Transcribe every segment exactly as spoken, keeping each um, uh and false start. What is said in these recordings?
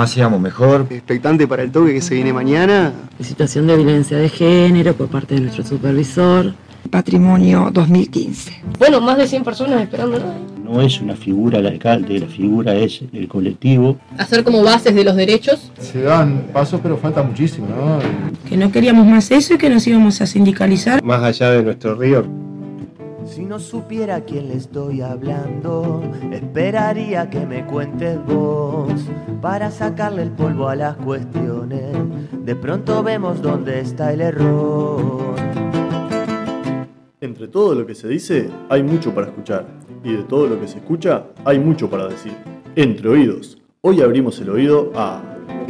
más seamos mejor. Expectante para el toque que se viene mañana. Situación de violencia de género por parte de nuestro supervisor. Patrimonio dos mil quince. Bueno, más de cien personas esperándolo. No es una figura el alcalde, la figura es el colectivo. Hacer como bases de los derechos. Se dan pasos, pero falta muchísimo, ¿no? Que no queríamos más eso y que nos íbamos a sindicalizar. Más allá de nuestro río. Si no supiera a quién le estoy hablando, esperaría que me cuentes vos, para sacarle el polvo a las cuestiones. De pronto vemos dónde está el error. Entre todo lo que se dice, hay mucho para escuchar. Y de todo lo que se escucha, hay mucho para decir. Entre oídos. Hoy abrimos el oído a...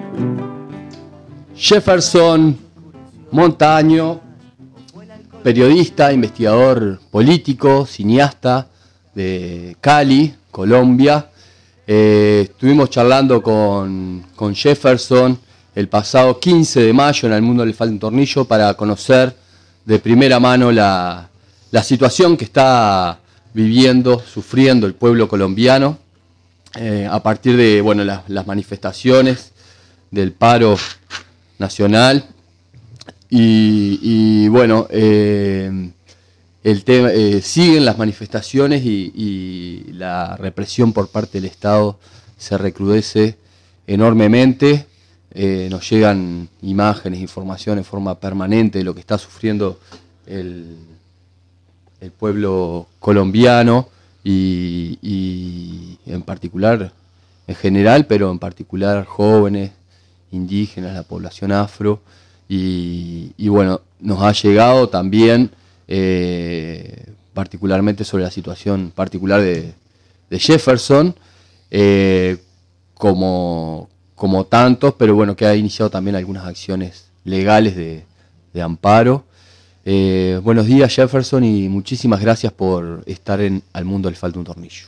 Jefferson Montaño, periodista, investigador político, cineasta de Cali, Colombia. Eh, estuvimos charlando con, con Jefferson el pasado quince de mayo en El Mundo Le Falta un Tornillo para conocer de primera mano la, la situación que está viviendo, sufriendo el pueblo colombiano eh, a partir de bueno, las, las manifestaciones del paro nacional. Y, y bueno, eh, el tema, eh, siguen las manifestaciones y, y la represión por parte del Estado se recrudece enormemente. Eh, nos llegan imágenes, información en forma permanente de lo que está sufriendo el, el pueblo colombiano y, y en particular, en general, pero en particular jóvenes, indígenas, la población afro. Y, y bueno, nos ha llegado también eh, particularmente sobre la situación particular de, de Jefferson, eh, como, como tantos, pero bueno, que ha iniciado también algunas acciones legales de, de amparo. Eh, buenos días, Jefferson, y muchísimas gracias por estar en Al Mundo Le Falta un Tornillo.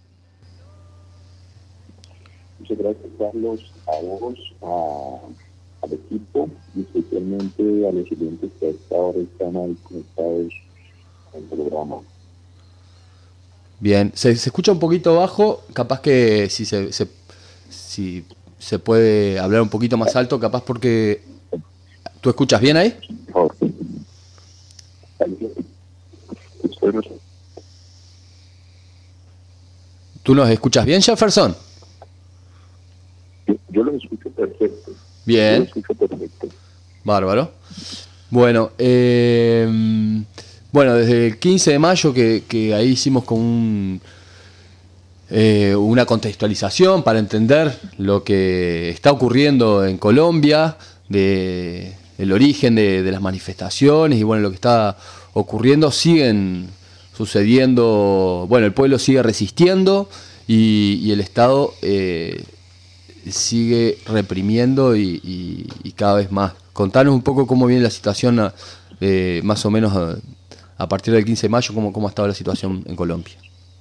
Muchas gracias, Carlos, a vos, a... al equipo y especialmente a los oyentes que hasta ahora están ahí conectados al programa. Bien, se, se escucha un poquito bajo, capaz que si se, se, si se puede hablar un poquito más alto, capaz porque... ¿Tú escuchas bien ahí? Oh. ¿Tú nos escuchas bien, Jefferson? Yo, yo los escucho perfecto. Bien. Bárbaro. Bueno, eh, bueno, desde el quince de mayo que, que ahí hicimos con un, eh, una contextualización para entender lo que está ocurriendo en Colombia, de, el origen de, de las manifestaciones y bueno, lo que está ocurriendo, siguen sucediendo, bueno, el pueblo sigue resistiendo y, y el Estado... Eh, sigue reprimiendo y, y, y cada vez más. Contanos un poco cómo viene la situación, eh, más o menos a, a partir del quince de mayo, cómo, cómo ha estado la situación en Colombia.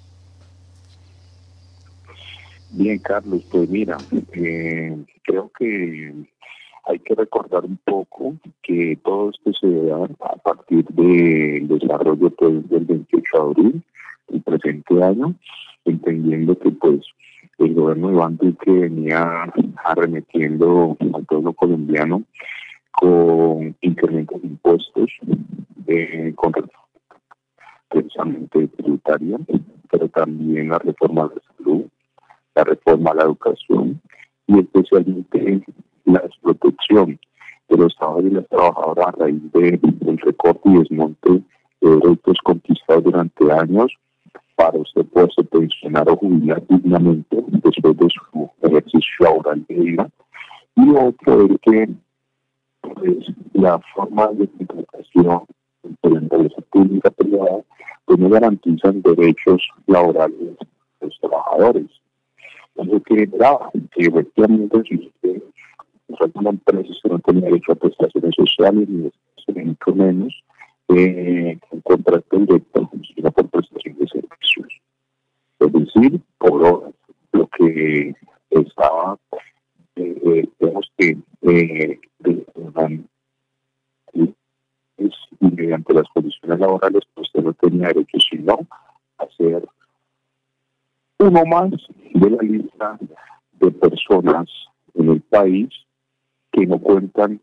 Bien, Carlos, pues mira, eh, creo que hay que recordar un poco que todo esto se da a partir del desarrollo pues, del veintiocho de abril, el presente año, entendiendo que pues el gobierno de Iván Duque venía arremetiendo al pueblo colombiano con incrementos de impuestos, eh, con precisamente tributaria, pero también la reforma de la salud, la reforma a la educación y especialmente la desprotección de los trabajadores y las trabajadoras a raíz de, del recorte y desmonte de derechos conquistados durante años para usted poderse pensionar o jubilar dignamente después de su ejercicio laboral de vida. Y otro es que pues, la forma de contratación entre la empresa pública y privada pues no garantizan derechos laborales de los trabajadores. Eso que grava, que efectivamente si usted es una empresa que no tiene derecho a prestaciones sociales ni mucho menos eh, un contrato directo, sino por prestación de servicios. Es decir, por horas, lo que estaba, eh, eh, digamos que, eh, de, de, es, y mediante las condiciones laborales, pues usted no tenía derecho sino a ser uno más de la lista de personas en país que no cuentan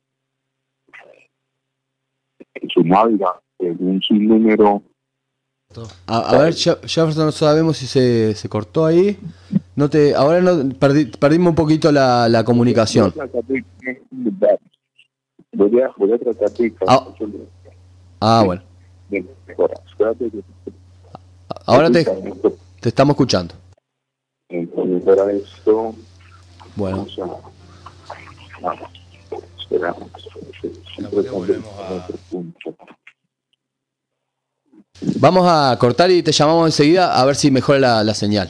en su malga en un sinnúmero. A, a ver, Jefferson, no sabemos si se, se cortó ahí. No te, ahora no perdi, perdimos un poquito la, la comunicación. Voy a, voy a tratar de... Ah, ah bueno. Ahora te, te estamos escuchando. Entonces, para esto... Bueno. Vamos a... Vamos. Esperamos. Vamos a cortar y te llamamos enseguida a ver si mejora la, la señal.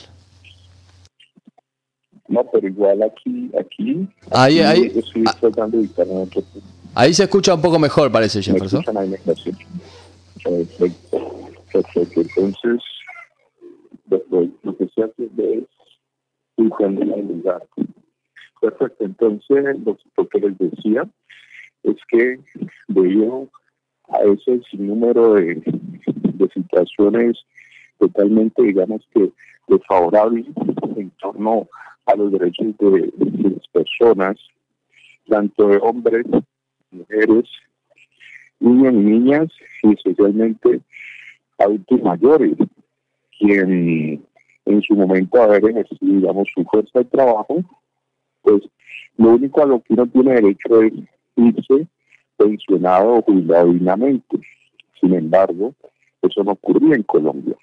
No, pero igual aquí, aquí, ahí, aquí ahí, estoy tratando de ubicar en otro punto. Ahí se escucha un poco mejor, parece, Jefferson. Me ahí, me Perfecto. Perfecto. Entonces, después, lo que se hace es ubicando el lugar. Perfecto. Entonces, lo, lo que les decía es que debido a ese sinnúmero de, de situaciones totalmente, digamos que desfavorables en torno a los derechos de, de las personas, tanto de hombres, mujeres, niños y niñas, y especialmente adultos mayores, quien en su momento haber ejercido, digamos, su fuerza de trabajo, pues lo único a lo que uno tiene derecho es irse pensionado o jubilado dignamente. Sin embargo, eso no ocurría en Colombia.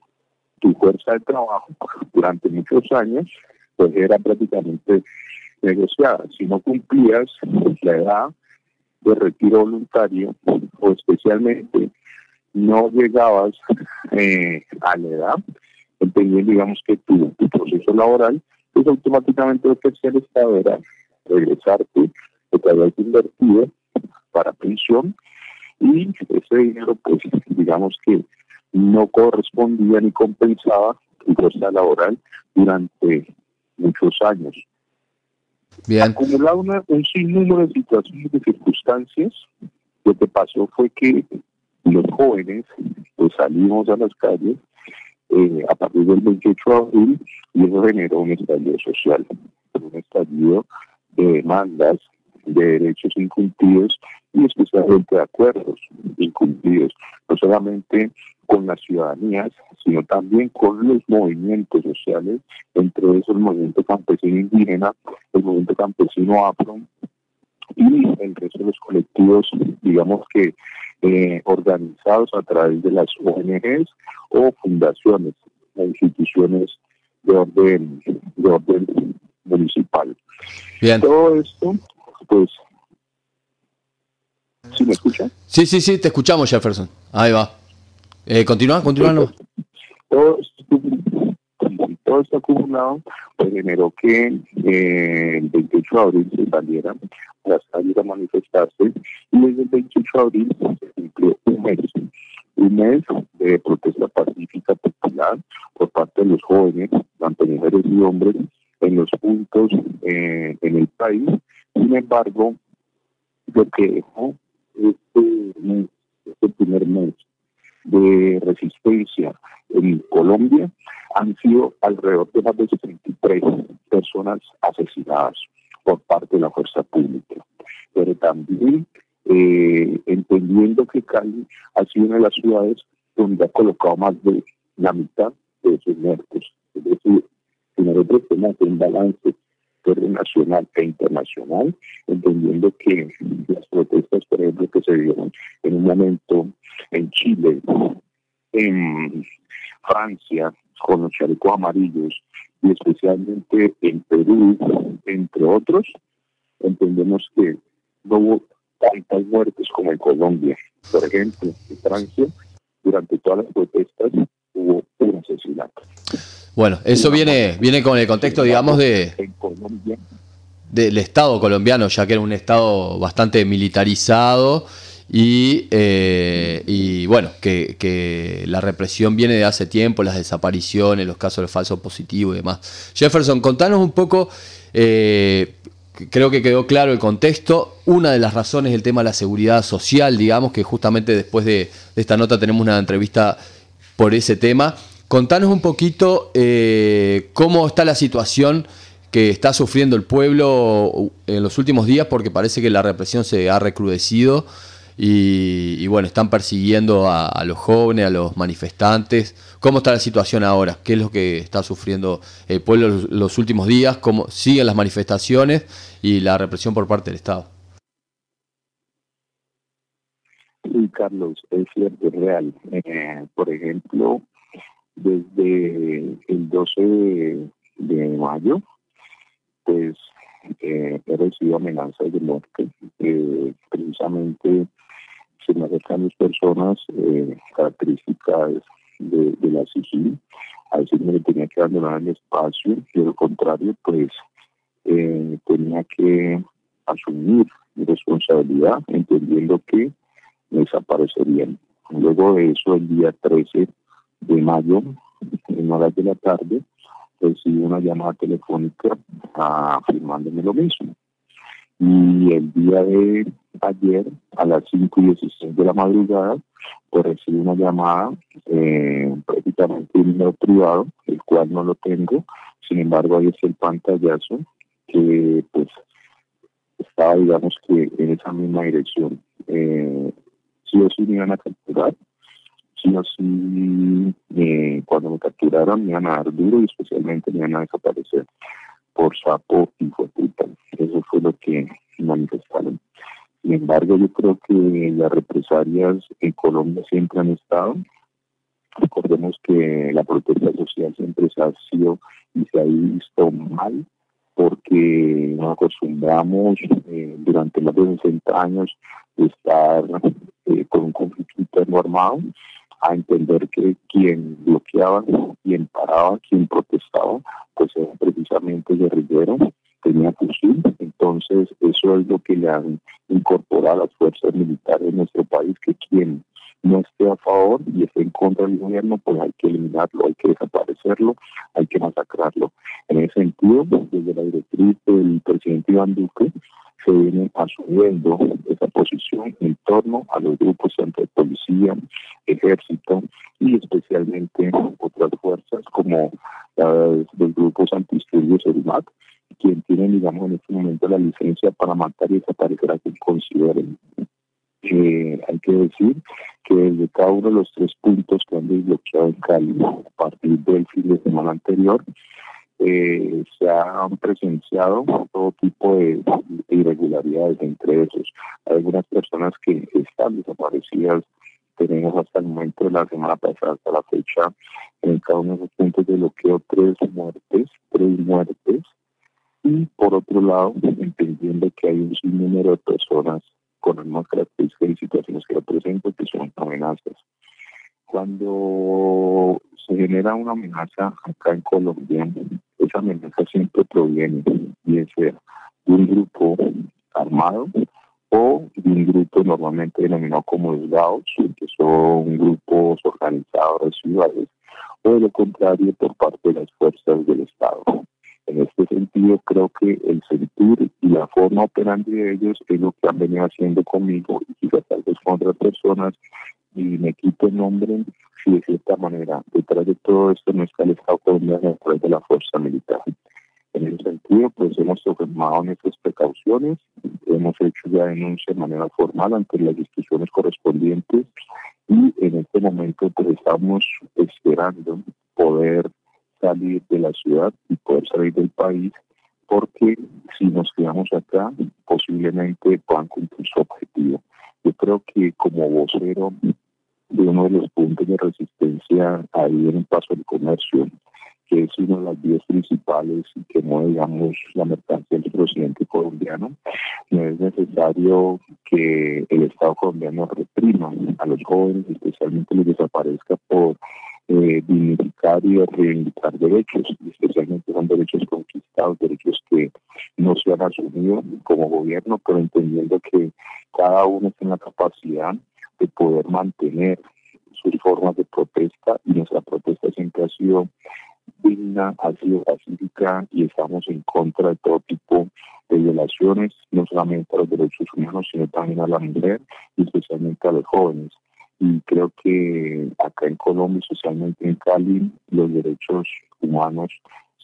Tu fuerza de trabajo durante muchos años pues era prácticamente negociada. Si no cumplías la edad de retiro voluntario o especialmente no llegabas eh, a la edad, entendiendo, digamos, que tu, tu proceso laboral, pues automáticamente lo que hacía el Estado era regresarte lo que habías invertido para pensión, y ese dinero, pues digamos que no correspondía ni compensaba tu fuerza laboral durante muchos años. Bien. Acumulado una, un sinnúmero de situaciones, de circunstancias, lo que pasó fue que los jóvenes pues salimos a las calles eh, a partir del veintiocho de abril, y eso generó un estallido social, un estallido de demandas, de derechos incumplidos y especialmente de acuerdos incumplidos, no solamente con las ciudadanías, sino también con los movimientos sociales, entre esos el movimiento campesino indígena, el movimiento campesino afro y el resto de los colectivos, digamos que eh, organizados a través de las O N Ges o fundaciones e instituciones de orden, de orden municipal. Bien. Todo esto, pues, ¿sí me escucha? Sí, sí, sí, te escuchamos, Jefferson. Ahí va. Eh, continúa, continúa. No. Todo esto, todo esto acumulado pues generó que eh, el veintiocho de abril se salieran a las calles a manifestarse, y desde el veintiocho de abril se cumplió un mes, un mes de protesta pacífica popular por parte de los jóvenes, tanto mujeres y hombres, en los puntos eh, en el país. Sin embargo, lo que dejó este, mes, este primer mes de resistencia en Colombia han sido alrededor de más de setenta y tres personas asesinadas por parte de la fuerza pública. Pero también eh, entendiendo que Cali ha sido una de las ciudades donde ha colocado más de la mitad de esos muertos. Es decir, si nosotros tenemos un balance nacional e internacional, entendiendo que las protestas, por ejemplo, que se dieron en un momento en Chile, en Francia, con los chalecos amarillos, y especialmente en Perú, entre otros, entendemos que no hubo tantas muertes como en Colombia. Por ejemplo, en Francia, durante todas las protestas, hubo un asesinato. Bueno, eso viene viene con el contexto, digamos, de del Estado colombiano, ya que era un Estado bastante militarizado y, eh, y bueno, que, que la represión viene de hace tiempo, las desapariciones, los casos de falsos positivos y demás. Jefferson, contanos un poco, eh, creo que quedó claro el contexto. Una de las razones es el tema de la seguridad social, digamos, que justamente después de, de esta nota tenemos una entrevista por ese tema. Contanos un poquito eh, cómo está la situación que está sufriendo el pueblo en los últimos días, porque parece que la represión se ha recrudecido y, y bueno, están persiguiendo a, a los jóvenes, a los manifestantes. ¿Cómo está la situación ahora? ¿Qué es lo que está sufriendo el pueblo los, los últimos días? ¿Cómo siguen las manifestaciones y la represión por parte del Estado? Sí, Carlos, es cierto, es real. Eh, por ejemplo, desde el doce de, de mayo, pues eh, he recibido amenazas de muerte. Eh, precisamente se me acercan las personas eh, características de, de la SIGIN, a decirme que tenía que abandonar el espacio, y al contrario, pues eh, tenía que asumir mi responsabilidad, entendiendo que me desaparecerían. Luego de eso, el día trece de mayo, en horas de la tarde, recibí una llamada telefónica afirmándome lo mismo. Y el día de ayer, a las cinco y dieciséis de la madrugada, pues recibí una llamada, eh, prácticamente un número privado, el cual no lo tengo. Sin embargo, ahí está el pantallazo, que pues estaba, digamos que en esa misma dirección. Eh, sí o sí me iban a capturar. Sí o sí, eh, cuando me capturaron me iban a dar duro y especialmente me iban a desaparecer por sapo y por puta. Eso fue lo que manifestaron. Sin embargo, yo creo que las represalias en Colombia siempre han estado. Recordemos que la protesta social siempre se ha sido y se ha visto mal, porque nos acostumbramos eh, durante más de sesenta años de estar eh, con un conflicto interno armado, a entender que quien bloqueaba, quien paraba, quien protestaba, pues era precisamente guerrillero, tenía fusil. Entonces eso es lo que le han incorporado a las fuerzas militares de nuestro país, que quien no esté a favor y esté en contra del gobierno, pues hay que eliminarlo, hay que desaparecerlo, hay que masacrarlo. En ese sentido, desde la directriz del presidente Iván Duque, se viene asumiendo esa posición en torno a los grupos tanto de policía, ejército y especialmente otras fuerzas como las, los grupos antidisturbios, el M A C, quien tienen, digamos, en este momento la licencia para matar y desaparecer a quien consideren. Eh, hay que decir que desde cada uno de los tres puntos que han desbloqueado en Cali a partir del fin de semana anterior, Eh, se han presenciado todo tipo de irregularidades. Entre esos, hay algunas personas que están desaparecidas. Tenemos hasta el momento de la semana pasada, hasta la fecha, en cada uno de esos puntos de bloqueo, tres muertes, tres muertes. Y por otro lado, entendiendo que hay un sinnúmero de personas con las mismas características y situaciones que representan, que son amenazas. Cuando se genera una amenaza acá en Colombia, esa amenaza siempre proviene, bien sea de un grupo armado o de un grupo normalmente denominado como los GAOs, que son grupos organizados residuales, o de lo contrario por parte de las fuerzas del Estado. En este sentido, creo que el sentir y la forma operante de ellos es lo que han venido haciendo conmigo y quizás tal vez con otras personas, y me quito el nombre si de cierta manera detrás de todo esto no está el Estado colombiano a través de la fuerza militar. En ese sentido, pues hemos tomado nuestras precauciones, hemos hecho ya denuncia de manera formal ante las instituciones correspondientes y en este momento pues estamos esperando poder salir de la ciudad y poder salir del país, porque si nos quedamos acá posiblemente puedan cumplir su objetivo. Yo creo que como vocero de uno de los puntos de resistencia ahí en el Paso del Comercio, que es una de las vías principales y que mueve, digamos, la mercancía del presidente colombiano, no es necesario que el Estado colombiano reprima a los jóvenes, especialmente los desaparezca por eh, dignificar y reivindicar derechos, especialmente son derechos conquistados, derechos que no se han asumido como gobierno, pero entendiendo que cada uno tiene la capacidad de poder mantener sus formas de protesta, y nuestra protesta siempre ha sido digna, ha sido pacífica, y estamos en contra de todo tipo de violaciones, no solamente a los derechos humanos, sino también a la mujer y especialmente a los jóvenes. Y creo que acá en Colombia, especialmente en Cali, los derechos humanos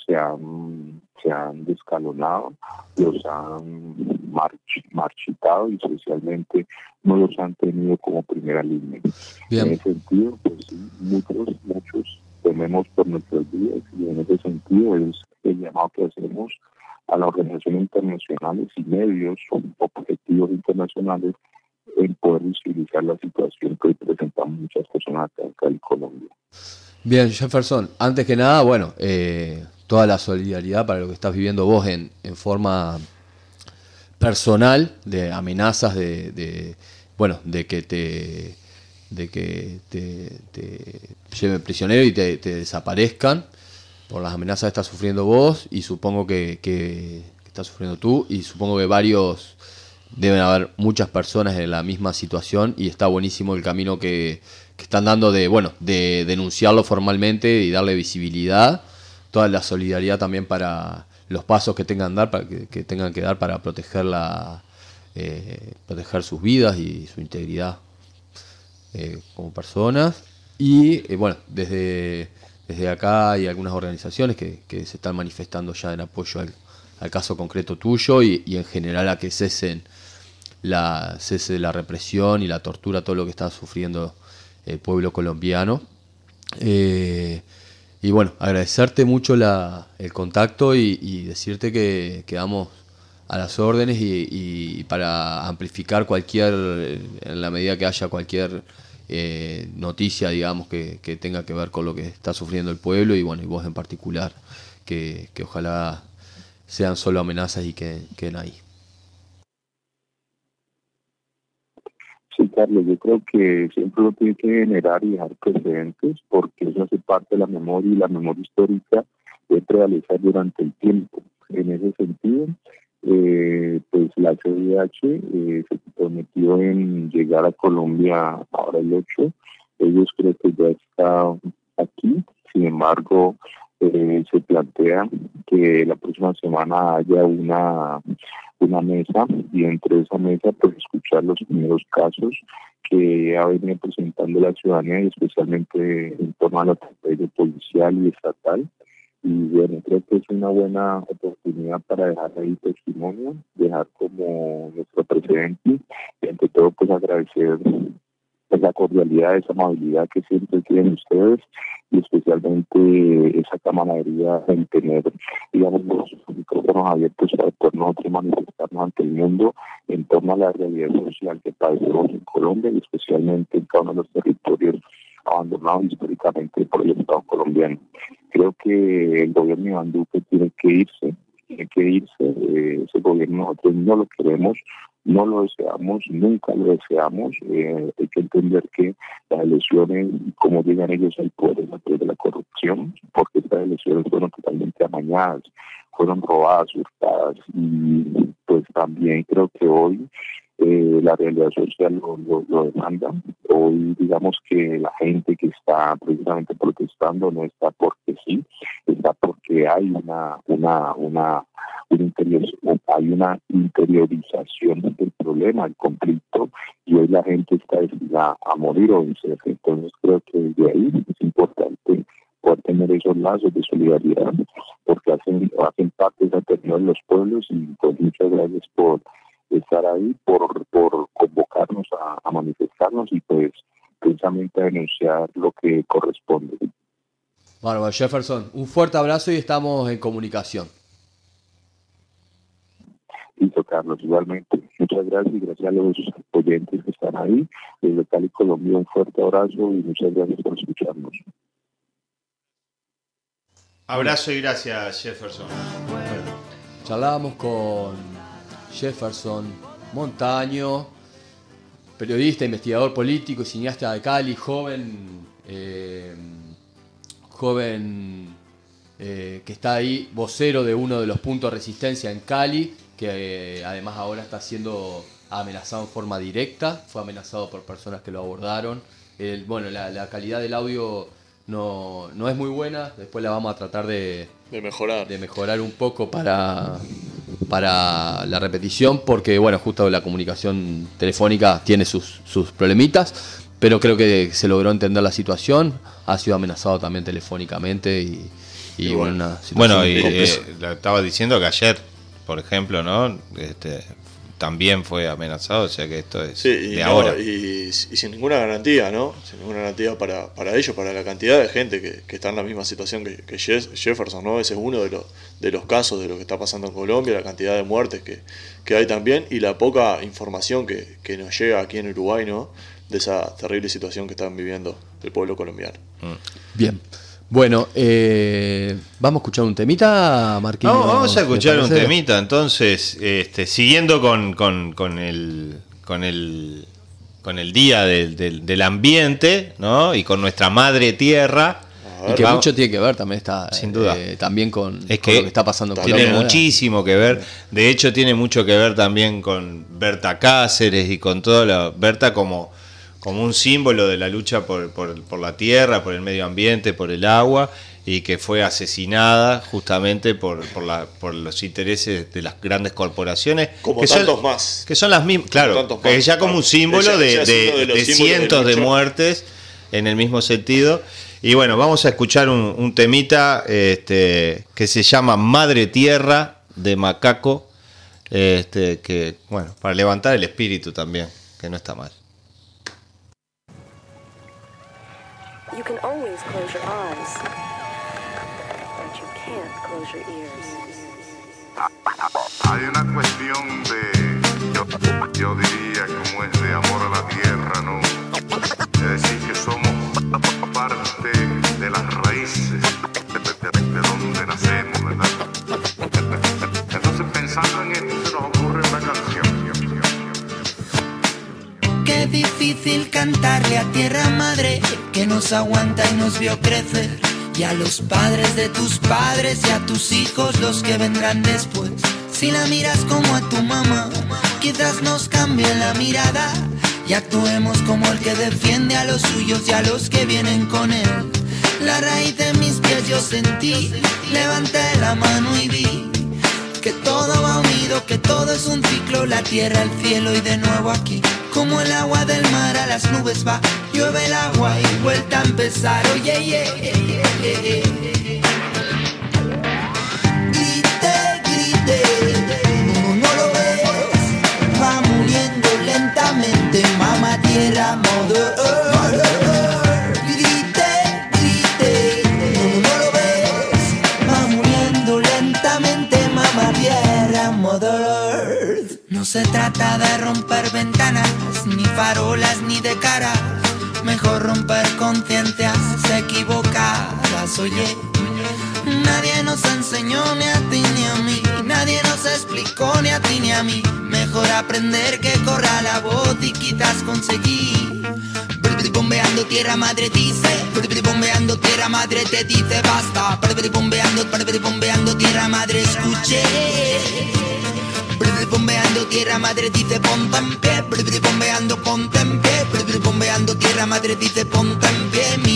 se han, se han descalonado, los han march, marchitado y especialmente no los han tenido como primera línea. Bien. En ese sentido, pues sí, muchos, muchos tememos por nuestras vidas y en ese sentido es el llamado que hacemos a las organizaciones internacionales y medios objetivos internacionales en poder visibilizar la situación que hoy presentamos muchas personas acá en Cali, Colombia. Bien, Jefferson, antes que nada, bueno, eh, toda la solidaridad para lo que estás viviendo vos en, en forma personal, de amenazas de, de bueno, de que te de que te, te lleven prisionero y te, te desaparezcan por las amenazas que estás sufriendo vos, y supongo que, que, que estás sufriendo tú, y supongo que varios, deben haber muchas personas en la misma situación, y está buenísimo el camino que, que están dando de, bueno, de denunciarlo formalmente y darle visibilidad, toda la solidaridad también para los pasos que tengan, dar, para que, que tengan que dar para proteger, la, eh, proteger sus vidas y su integridad eh, como personas. Y eh, bueno, desde, desde acá hay algunas organizaciones que, que se están manifestando ya en apoyo al, al caso concreto tuyo y, y en general a que cesen la, cese la represión y la tortura, todo lo que está sufriendo el pueblo colombiano. Eh, y bueno, agradecerte mucho la, el contacto y, y decirte que quedamos a las órdenes y, y para amplificar cualquier, en la medida que haya cualquier eh, noticia, digamos, que, que tenga que ver con lo que está sufriendo el pueblo y bueno, y vos en particular, que, que ojalá sean solo amenazas y que queden ahí. Sí, Carlos, yo creo que siempre lo tiene que generar y dejar precedentes, porque eso hace parte de la memoria y la memoria histórica debe prevalecer durante el tiempo. En ese sentido, eh, pues la C I D H eh, se comprometió en llegar a Colombia ahora el ocho. Ellos creo que ya está aquí, sin embargo, eh, se plantea que la próxima semana haya una una mesa y entre esa mesa pues escuchar los primeros casos que ha venido presentando la ciudadanía y especialmente en torno al atropello policial y estatal. Y bueno, creo que es una buena oportunidad para dejar ahí testimonio, dejar como nuestro precedente y ante todo pues agradecer pues, la cordialidad, esa amabilidad que siempre tienen ustedes y especialmente esa camaradería en tener, digamos, los micrófonos abiertos para poder nosotros manifestarnos ante el mundo en torno a la realidad social que padecemos en Colombia y especialmente en cada uno de los territorios abandonados históricamente por el Estado colombiano. Creo que el gobierno de Iván Duque tiene que irse, tiene que irse, eh, ese gobierno nosotros no lo queremos, no lo deseamos, nunca lo deseamos. Eh, hay que entender que las elecciones, como llegan ellos al poder, es a través de la corrupción, porque estas elecciones fueron totalmente amañadas, fueron robadas, hurtadas, y pues también creo que hoy eh, la realidad social lo, lo, lo demanda. Hoy digamos que la gente que está precisamente protestando no está porque sí, está porque hay una una una un interior, hay una interiorización del problema, el conflicto, y hoy la gente está decidida a morir o vencer. Entonces creo que desde ahí es importante poder tener esos lazos de solidaridad, porque hacen, hacen parte de esa ternura de los pueblos, y pues muchas gracias por estar ahí, por, por convocarnos a, a manifestarnos y pues precisamente a denunciar lo que corresponde. Bueno, Jefferson, un fuerte abrazo y estamos en comunicación. Listo, Carlos, igualmente. Muchas gracias y gracias a los oyentes que están ahí. Desde Cali, Colombia, un fuerte abrazo y muchas gracias por escucharnos. Abrazo y gracias, Jefferson. Bueno, charlábamos con Jefferson Montaño, periodista, investigador político y cineasta de Cali, joven, eh, joven eh, que está ahí, vocero de uno de los puntos de resistencia en Cali, que eh, además ahora está siendo amenazado en forma directa, fue amenazado por personas que lo abordaron. El, bueno, la, la calidad del audio no, no es muy buena, después la vamos a tratar de, de mejorar de mejorar un poco para, para la repetición, porque bueno, justo la comunicación telefónica tiene sus, sus problemitas, pero creo que se logró entender la situación, ha sido amenazado también telefónicamente y, y bueno, una situación Bueno, y compleja. eh, lo estaba diciendo que ayer, por ejemplo, ¿no? Este, también fue amenazado, o sea que esto es Sí, y, de no, ahora. y, y sin ninguna garantía, ¿no? Sin ninguna garantía para, para ellos, para la cantidad de gente que, que está en la misma situación que, que Jefferson, ¿no? Ese es uno de los, de los casos de lo que está pasando en Colombia, la cantidad de muertes que, que hay también y la poca información que, que nos llega aquí en Uruguay, ¿no? De esa terrible situación que están viviendo el pueblo colombiano. Bien. Bueno, eh, ¿vamos a escuchar un temita, Marquinhos? No, vamos a escuchar ¿te un parece? temita, entonces, este, siguiendo con, con, con el con el con el día del, del, del ambiente, ¿no? Y con nuestra madre tierra. Y que Vamos- mucho tiene que ver también está Sin duda. eh, también con, Es con que lo que está pasando en tiene Colombia ahora. muchísimo que ver. De hecho, tiene mucho que ver también con Berta Cáceres y con todo lo. Berta como, como un símbolo de la lucha por, por, por la tierra, por el medio ambiente, por el agua, y que fue asesinada justamente por, por, la, por los intereses de las grandes corporaciones. Como que tantos son, más. Que son las mismas. Claro, tantos que más, ya como claro. un símbolo Ella- de, ella es de- uno de los de símbolos de cientos de lucha. muertes en el mismo sentido. Y bueno, vamos a escuchar un, un temita este, que se llama Madre Tierra de Macaco, este, que bueno, para levantar el espíritu también, que no está mal. You can always close your eyes, but you can't close your ears. Hay una cuestión de, yo, yo diría como es de amor a la tierra, ¿no? Es decir, que somos parte de las raíces de, de, de, de donde nacemos, ¿verdad? Entonces, pensando en esto, se nos ocurre una canción. Qué difícil cantarle a tierra madre que nos aguanta y nos vio crecer, y a los padres de tus padres y a tus hijos los que vendrán después. Si la miras como a tu mamá, quizás nos cambie la mirada y actuemos como el que defiende a los suyos y a los que vienen con él. La raíz de mis pies yo sentí, levanté la mano y vi que todo va unido, que todo es un ciclo, la tierra, el cielo y de nuevo aquí. Como el agua del mar a las nubes va, llueve el agua y vuelta a empezar. Oye, oh, yeah, yeah, yeah, yeah, yeah. Grite, grite, no, no lo ves, va muriendo lentamente, mamá tierra, mother earth. Grite, grite, no, no lo ves, va muriendo lentamente, mamá tierra, mother earth. No se trata de romper ventanas, ni farolas, ni de caras. Mejor romper conciencias equivocadas, oye. Nadie nos enseñó ni a ti ni a mí, nadie nos explicó ni a ti ni a mí. Mejor aprender que corra la voz y quizás conseguir. Bombeando tierra madre dice, bombeando tierra madre te dice basta. Bombeando, bombeando tierra madre escuché. Bombeando tierra madre dice ponte en pie, bombeando ponte en pie, bombeando tierra madre dice ponte en pie.